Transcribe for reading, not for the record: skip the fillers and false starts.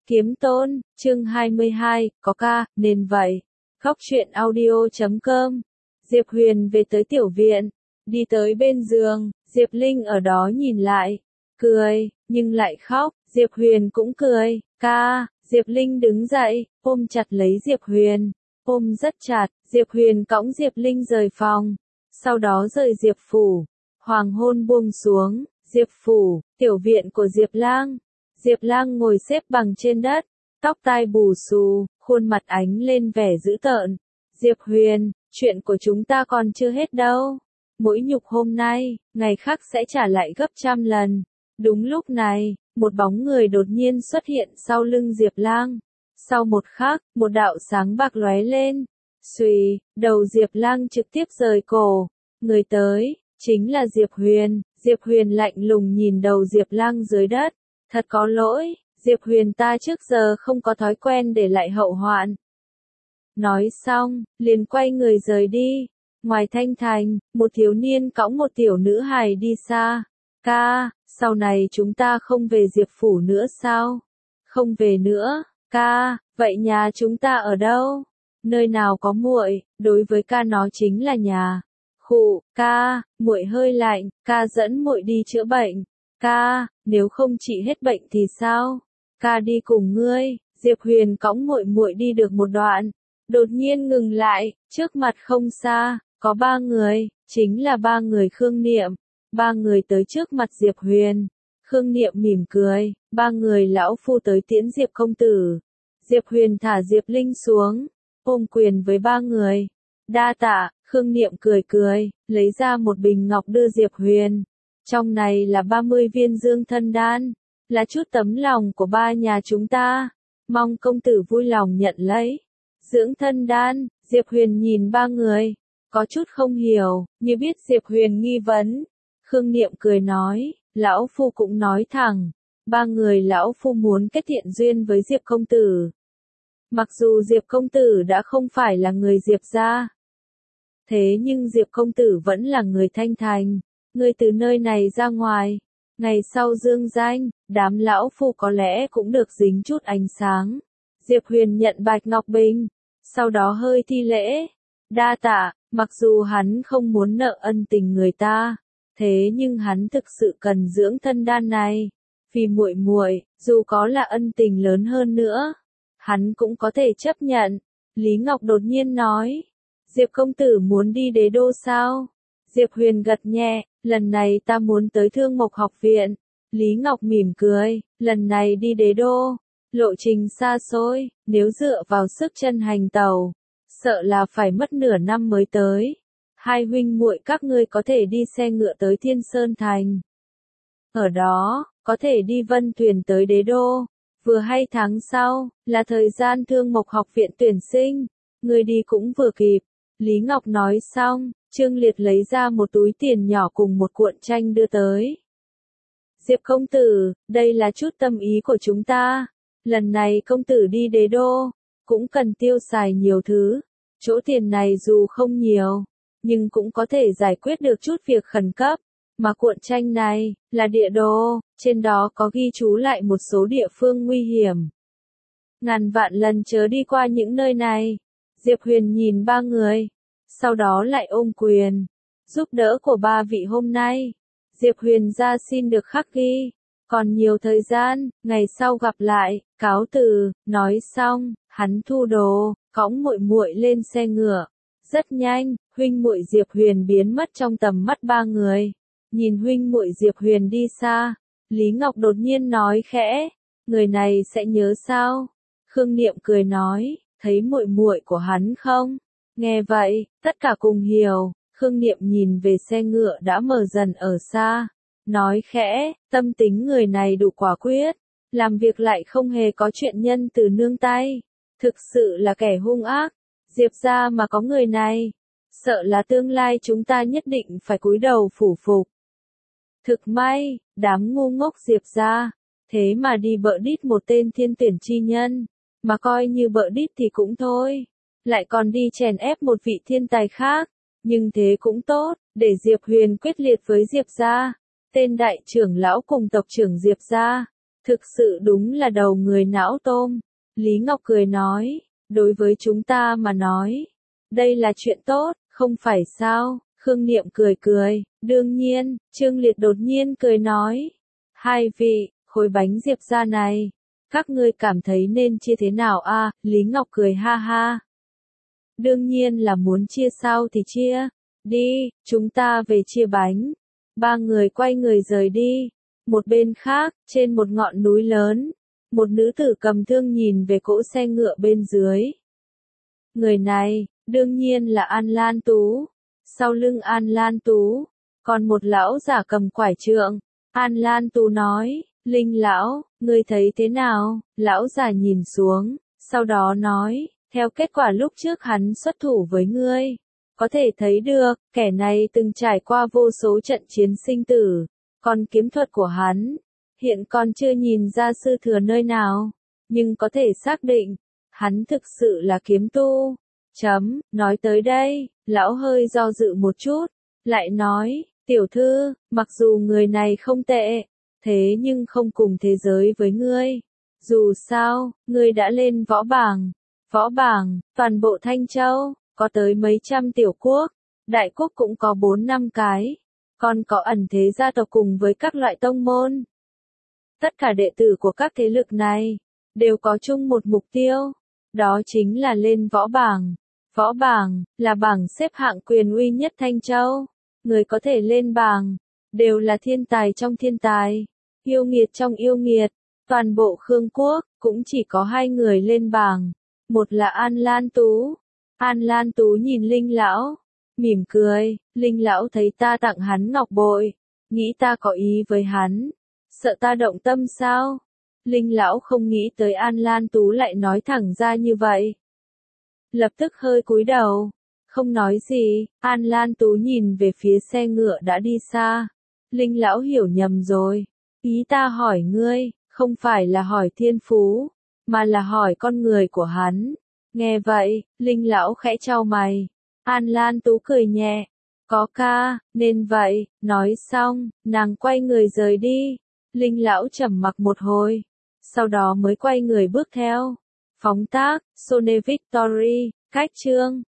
Kiếm Tôn, chương 22, có ca, nên vậy. Khóc chuyện audio.com. Diệp Huyền về tới tiểu viện, đi tới bên giường, Diệp Linh ở đó nhìn lại, cười, nhưng lại khóc, Diệp Huyền cũng cười, ca, Diệp Linh đứng dậy, ôm chặt lấy Diệp Huyền, ôm rất chặt, Diệp Huyền cõng Diệp Linh rời phòng, sau đó rời Diệp Phủ, hoàng hôn buông xuống, Diệp Phủ, tiểu viện của Diệp Lang. Diệp Lang ngồi xếp bằng trên đất, tóc tai bù xù, khuôn mặt ánh lên vẻ dữ tợn. Diệp Huyền, chuyện của chúng ta còn chưa hết đâu. Mỗi nhục hôm nay, ngày khác sẽ trả lại gấp trăm lần. Đúng lúc này, một bóng người đột nhiên xuất hiện sau lưng Diệp Lang. Sau một khắc, một đạo sáng bạc lóe lên. Xùy, đầu Diệp Lang trực tiếp rời cổ. Người tới, chính là Diệp Huyền. Diệp Huyền lạnh lùng nhìn đầu Diệp Lang dưới đất. Thật có lỗi, Diệp Huyền ta trước giờ không có thói quen để lại hậu hoạn. Nói xong, liền quay người rời đi. Ngoài thanh thành, một thiếu niên cõng một tiểu nữ hài đi xa. Ca, sau này chúng ta không về Diệp Phủ nữa sao? Không về nữa, ca, vậy nhà chúng ta ở đâu? Nơi nào có muội, đối với ca nó chính là nhà. Khụ, ca, muội hơi lạnh, ca dẫn muội đi chữa bệnh. Ca, nếu không trị hết bệnh thì sao? Ca đi cùng ngươi. Diệp Huyền cõng muội muội đi được một đoạn, đột nhiên ngừng lại, trước mặt không xa, có ba người, chính là ba người Khương Niệm. Ba người tới trước mặt Diệp Huyền. Khương Niệm mỉm cười, ba người lão phu tới tiễn Diệp công tử. Diệp Huyền thả Diệp Linh xuống, ôm quyền với ba người. Đa tạ, Khương Niệm cười cười, lấy ra một bình ngọc đưa Diệp Huyền. Trong này là 30 viên dương thân đan, là chút tấm lòng của ba nhà chúng ta. Mong công tử vui lòng nhận lấy. Dưỡng thân đan, Diệp Huyền nhìn ba người, có chút không hiểu, như biết Diệp Huyền nghi vấn. Khương Niệm cười nói, lão phu cũng nói thẳng, ba người lão phu muốn kết thiện duyên với Diệp công tử. Mặc dù Diệp công tử đã không phải là người Diệp gia, thế nhưng Diệp công tử vẫn là người Thanh Thành. Người từ nơi này ra ngoài, ngày sau dương danh, đám lão phu có lẽ cũng được dính chút ánh sáng. Diệp Huyền nhận bạch ngọc bình, sau đó hơi thi lễ. Đa tạ, mặc dù hắn không muốn nợ ân tình người ta, thế nhưng hắn thực sự cần dưỡng thân đan này. Vì muội muội, dù có là ân tình lớn hơn nữa, hắn cũng có thể chấp nhận. Lý Ngọc đột nhiên nói, Diệp công tử muốn đi Đế Đô sao? Diệp Huyền gật nhẹ, lần này ta muốn tới Thương Mộc học viện. Lý Ngọc mỉm cười, lần này đi Đế Đô, lộ trình xa xôi, nếu dựa vào sức chân hành tàu, sợ là phải mất nửa năm mới tới. Hai huynh muội các ngươi có thể đi xe ngựa tới Thiên Sơn Thành. Ở đó, có thể đi vân thuyền tới Đế Đô. Vừa hay tháng sau, là thời gian Thương Mộc học viện tuyển sinh, ngươi đi cũng vừa kịp. Lý Ngọc nói xong, Trương Liệt lấy ra một túi tiền nhỏ cùng một cuộn tranh đưa tới. Diệp công tử, đây là chút tâm ý của chúng ta. Lần này công tử đi Đế Đô, cũng cần tiêu xài nhiều thứ. Chỗ tiền này dù không nhiều, nhưng cũng có thể giải quyết được chút việc khẩn cấp. Mà cuộn tranh này, là địa đồ, trên đó có ghi chú lại một số địa phương nguy hiểm. Ngàn vạn lần chớ đi qua những nơi này. Diệp Huyền nhìn ba người, sau đó lại ôm quyền. Giúp đỡ của ba vị hôm nay, Diệp Huyền ra xin được khắc ghi. Còn nhiều thời gian, ngày sau gặp lại, cáo từ. Nói xong, hắn thu đồ, cõng muội muội lên xe ngựa. Rất nhanh, huynh muội Diệp Huyền biến mất trong tầm mắt ba người. Nhìn huynh muội Diệp Huyền đi xa, Lý Ngọc đột nhiên nói khẽ, người này sẽ nhớ sao? Khương Niệm cười nói, thấy muội muội của hắn không? Nghe vậy, tất cả cùng hiểu. Khương Niệm nhìn về xe ngựa đã mờ dần ở xa, nói khẽ, tâm tính người này đủ quả quyết, làm việc lại không hề có chuyện nhân từ nương tay, thực sự là kẻ hung ác. Diệp gia mà có người này, sợ là tương lai chúng ta nhất định phải cúi đầu phủ phục. Thực may, đám ngu ngốc Diệp gia, thế mà đi bợ đít một tên thiên tuyển chi nhân, mà coi như bợ đít thì cũng thôi, lại còn đi chèn ép một vị thiên tài khác. Nhưng thế cũng tốt, để Diệp Huyền quyết liệt với Diệp gia. Tên đại trưởng lão cùng tộc trưởng Diệp gia, Thực sự đúng là đầu người não tôm. Lý Ngọc cười nói, đối với chúng ta mà nói, đây là chuyện tốt, không phải sao? Khương Niệm cười cười, đương nhiên. Trương Liệt đột nhiên cười nói, hai vị, khối bánh Diệp gia này, các ngươi cảm thấy nên chia thế nào a? Lý Ngọc cười ha ha. Đương nhiên là muốn chia, sao thì chia. Đi, chúng ta về chia bánh. Ba người quay người rời đi. Một bên khác, trên một ngọn núi lớn, một nữ tử cầm thương nhìn về cỗ xe ngựa bên dưới. Người này, đương nhiên là An Lan Tú. Sau lưng An Lan Tú, còn một lão giả cầm quải trượng. An Lan Tú nói, Linh lão, ngươi thấy thế nào? Lão giả nhìn xuống, sau đó nói, theo kết quả lúc trước hắn xuất thủ với ngươi, có thể thấy được, kẻ này từng trải qua vô số trận chiến sinh tử, còn kiếm thuật của hắn, hiện còn chưa nhìn ra sư thừa nơi nào, nhưng có thể xác định, hắn thực sự là kiếm tu. Nói tới đây, lão hơi do dự một chút, lại nói, tiểu thư, mặc dù người này không tệ, thế nhưng không cùng thế giới với ngươi. Dù sao, ngươi đã lên võ bảng, toàn bộ Thanh Châu, có tới mấy trăm tiểu quốc, đại quốc cũng có 4-5 cái, còn có ẩn thế gia tộc cùng với các loại tông môn. Tất cả đệ tử của các thế lực này, đều có chung một mục tiêu, đó chính là lên võ bảng. Võ bảng, là bảng xếp hạng quyền uy nhất Thanh Châu. Người có thể lên bảng, đều là thiên tài trong thiên tài, yêu nghiệt trong yêu nghiệt. Toàn bộ Khương Quốc, cũng chỉ có 2 người lên bảng. Một là An Lan Tú. An Lan Tú nhìn Linh lão, mỉm cười, Linh lão thấy ta tặng hắn ngọc bội, nghĩ ta có ý với hắn, sợ ta động tâm sao? Linh lão không nghĩ tới An Lan Tú lại nói thẳng ra như vậy. Lập tức hơi cúi đầu, không nói gì. An Lan Tú nhìn về phía xe ngựa đã đi xa. Linh lão hiểu nhầm rồi, ý ta hỏi ngươi, không phải là hỏi thiên phú, mà là hỏi con người của hắn. Nghe vậy, Linh lão khẽ chau mày. An Lan Tú cười nhẹ, có ca, nên vậy. Nói xong, nàng quay người rời đi. Linh lão trầm mặc một hồi, sau đó mới quay người bước theo. Phóng tác, Sone Victory, cách chương